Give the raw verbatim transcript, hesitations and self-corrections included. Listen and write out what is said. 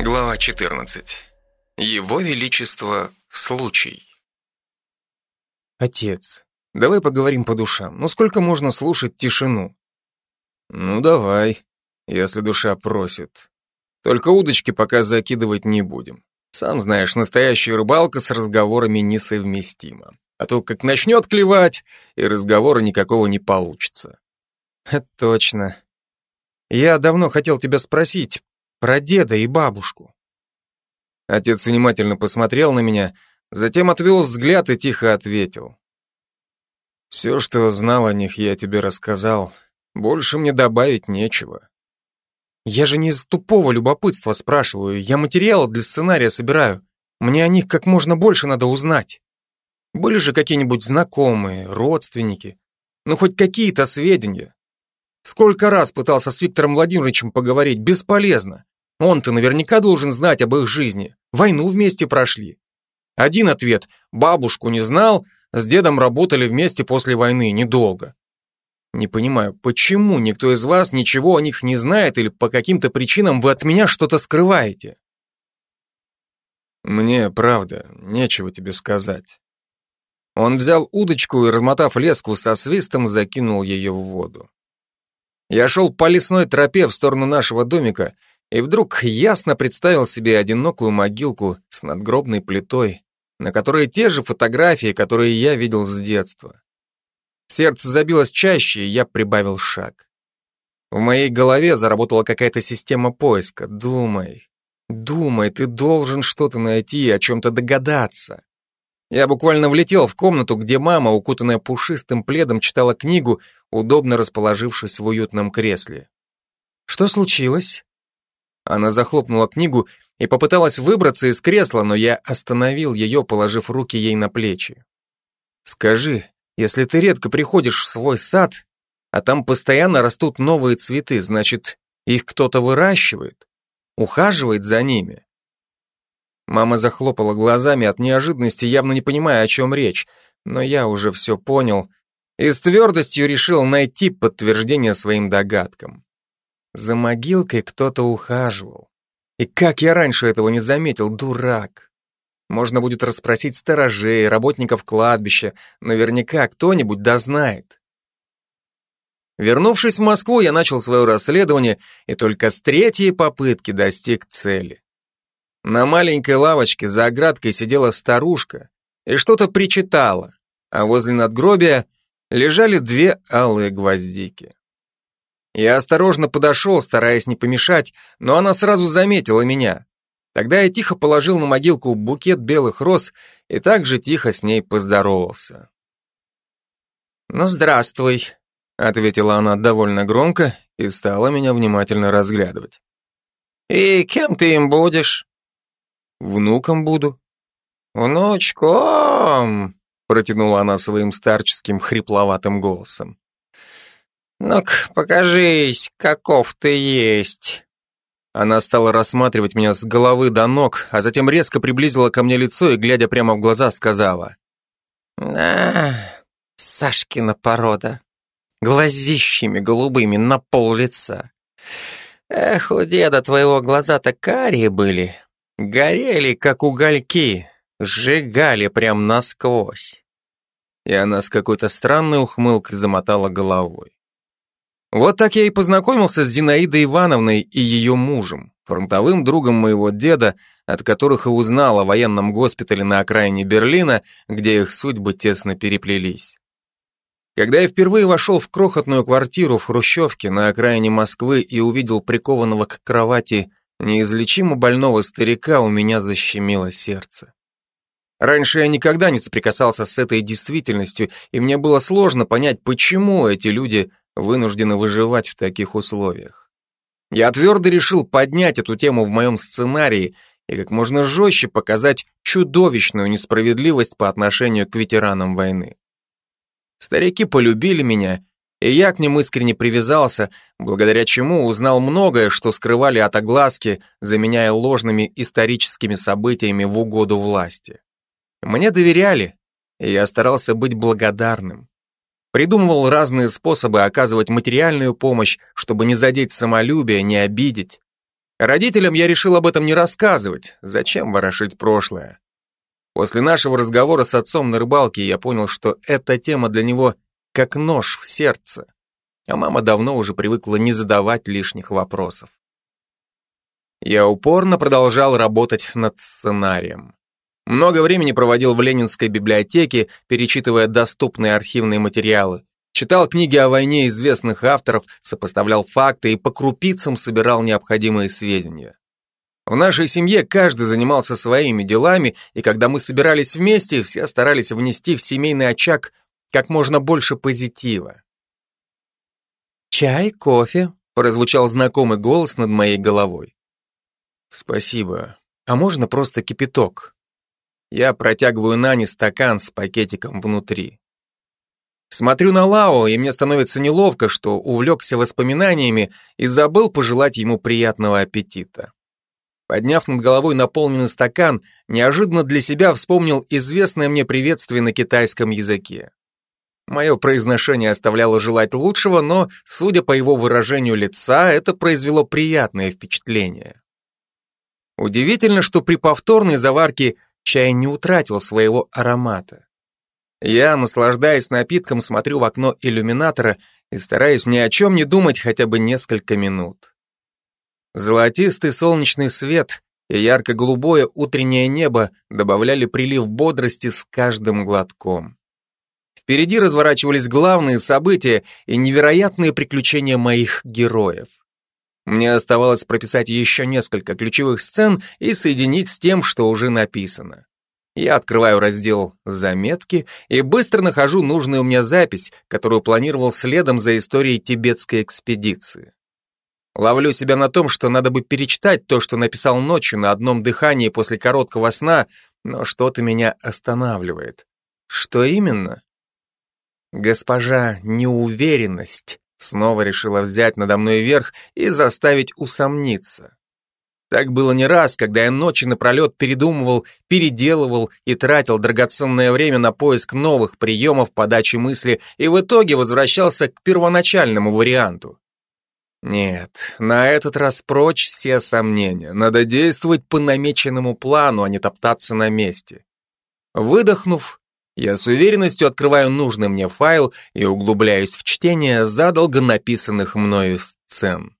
Глава четырнадцать. Его Величество случай. Отец, давай поговорим по душам. Ну сколько можно слушать тишину? Ну давай, если душа просит. Только удочки пока закидывать не будем. Сам знаешь, настоящая рыбалка с разговорами несовместима. А то как начнет клевать, и разговора никакого не получится. Это точно. Я давно хотел тебя спросить про деда и бабушку. Отец внимательно посмотрел на меня, затем отвел взгляд и тихо ответил. Все, что знал о них, я тебе рассказал. Больше мне добавить нечего. Я же не из тупого любопытства спрашиваю, я материалы для сценария собираю. Мне о них как можно больше надо узнать. Были же какие-нибудь знакомые, родственники? Ну, хоть какие-то сведения. Сколько раз пытался с Виктором Владимировичем поговорить, бесполезно. Он-то наверняка должен знать об их жизни. Войну вместе прошли. Один ответ: бабушку не знал, с дедом работали вместе после войны, недолго. Не понимаю, почему никто из вас ничего о них не знает или по каким-то причинам вы от меня что-то скрываете? Мне, правда, нечего тебе сказать. Он взял удочку и, размотав леску, со свистом закинул ее в воду. Я шел по лесной тропе в сторону нашего домика и вдруг ясно представил себе одинокую могилку с надгробной плитой, на которой те же фотографии, которые я видел с детства. Сердце забилось чаще, и я прибавил шаг. В моей голове заработала какая-то система поиска. Думай, думай, ты должен что-то найти, о чем-то догадаться. Я буквально влетел в комнату, где мама, укутанная пушистым пледом, читала книгу, удобно расположившись в уютном кресле. Что случилось? Она захлопнула книгу и попыталась выбраться из кресла, но я остановил ее, положив руки ей на плечи. Скажи, если ты редко приходишь в свой сад, а там постоянно растут новые цветы, значит, их кто-то выращивает, ухаживает за ними? Мама захлопала глазами от неожиданности, явно не понимая, о чем речь, но я уже все понял и с твердостью решил найти подтверждение своим догадкам. За могилкой кто-то ухаживал. И как я раньше этого не заметил, дурак. Можно будет расспросить сторожей, работников кладбища, наверняка кто-нибудь дознает. Вернувшись в Москву, я начал свое расследование и только с третьей попытки достиг цели. На маленькой лавочке за оградкой сидела старушка и что-то причитала, а возле надгробия лежали две алые гвоздики. Я осторожно подошел, стараясь не помешать, но она сразу заметила меня. Тогда я тихо положил на могилку букет белых роз и также тихо с ней поздоровался. «Ну, здравствуй», — ответила она довольно громко и стала меня внимательно разглядывать. «И кем ты им будешь?» «Внуком буду». «Внучком», — протянула она своим старческим хрипловатым голосом. «Ну-ка, покажись, каков ты есть». Она стала рассматривать меня с головы до ног, а затем резко приблизила ко мне лицо и, глядя прямо в глаза, сказала: «А, Сашкина порода, глазищами голубыми на пол лица. Эх, у деда твоего глаза-то карие были, горели, как угольки, сжигали прям насквозь». И она с какой-то странной ухмылкой замотала головой. Вот так я и познакомился с Зинаидой Ивановной и ее мужем, фронтовым другом моего деда, от которых и узнал о военном госпитале на окраине Берлина, где их судьбы тесно переплелись. Когда я впервые вошел в крохотную квартиру в хрущевке на окраине Москвы и увидел прикованного к кровати неизлечимо больного старика, у меня защемило сердце. Раньше я никогда не соприкасался с этой действительностью, и мне было сложно понять, почему эти люди вынуждены выживать в таких условиях. Я твердо решил поднять эту тему в моем сценарии и как можно жестче показать чудовищную несправедливость по отношению к ветеранам войны. Старики полюбили меня, и я к ним искренне привязался, благодаря чему узнал многое, что скрывали от огласки, заменяя ложными историческими событиями в угоду власти. Мне доверяли, и я старался быть благодарным. Придумывал разные способы оказывать материальную помощь, чтобы не задеть самолюбие, не обидеть. Родителям я решил об этом не рассказывать. Зачем ворошить прошлое? После нашего разговора с отцом на рыбалке я понял, что эта тема для него как нож в сердце. А мама давно уже привыкла не задавать лишних вопросов. Я упорно продолжал работать над сценарием. Много времени проводил в Ленинской библиотеке, перечитывая доступные архивные материалы. Читал книги о войне известных авторов, сопоставлял факты и по крупицам собирал необходимые сведения. В нашей семье каждый занимался своими делами, и когда мы собирались вместе, все старались внести в семейный очаг как можно больше позитива. «Чай, кофе?» — прозвучал знакомый голос над моей головой. «Спасибо. А можно просто кипяток?» Я протягиваю Нане стакан с пакетиком внутри. Смотрю на Лао, и мне становится неловко, что увлекся воспоминаниями и забыл пожелать ему приятного аппетита. Подняв над головой наполненный стакан, неожиданно для себя вспомнил известное мне приветствие на китайском языке. Мое произношение оставляло желать лучшего, но, судя по его выражению лица, это произвело приятное впечатление. Удивительно, что при повторной заварке чай не утратил своего аромата. Я, наслаждаясь напитком, смотрю в окно иллюминатора и стараюсь ни о чем не думать хотя бы несколько минут. Золотистый солнечный свет и ярко-голубое утреннее небо добавляли прилив бодрости с каждым глотком. Впереди разворачивались главные события и невероятные приключения моих героев. Мне оставалось прописать еще несколько ключевых сцен и соединить с тем, что уже написано. Я открываю раздел «Заметки» и быстро нахожу нужную мне запись, которую планировал следом за историей тибетской экспедиции. Ловлю себя на том, что надо бы перечитать то, что написал ночью на одном дыхании после короткого сна, но что-то меня останавливает. Что именно? Госпожа Неуверенность снова решила взять надо мной верх и заставить усомниться. Так было не раз, когда я ночи напролет передумывал, переделывал и тратил драгоценное время на поиск новых приемов подачи мысли и в итоге возвращался к первоначальному варианту. Нет, на этот раз прочь все сомнения. Надо действовать по намеченному плану, а не топтаться на месте. Выдохнув, я с уверенностью открываю нужный мне файл и углубляюсь в чтение задолго написанных мною сцен.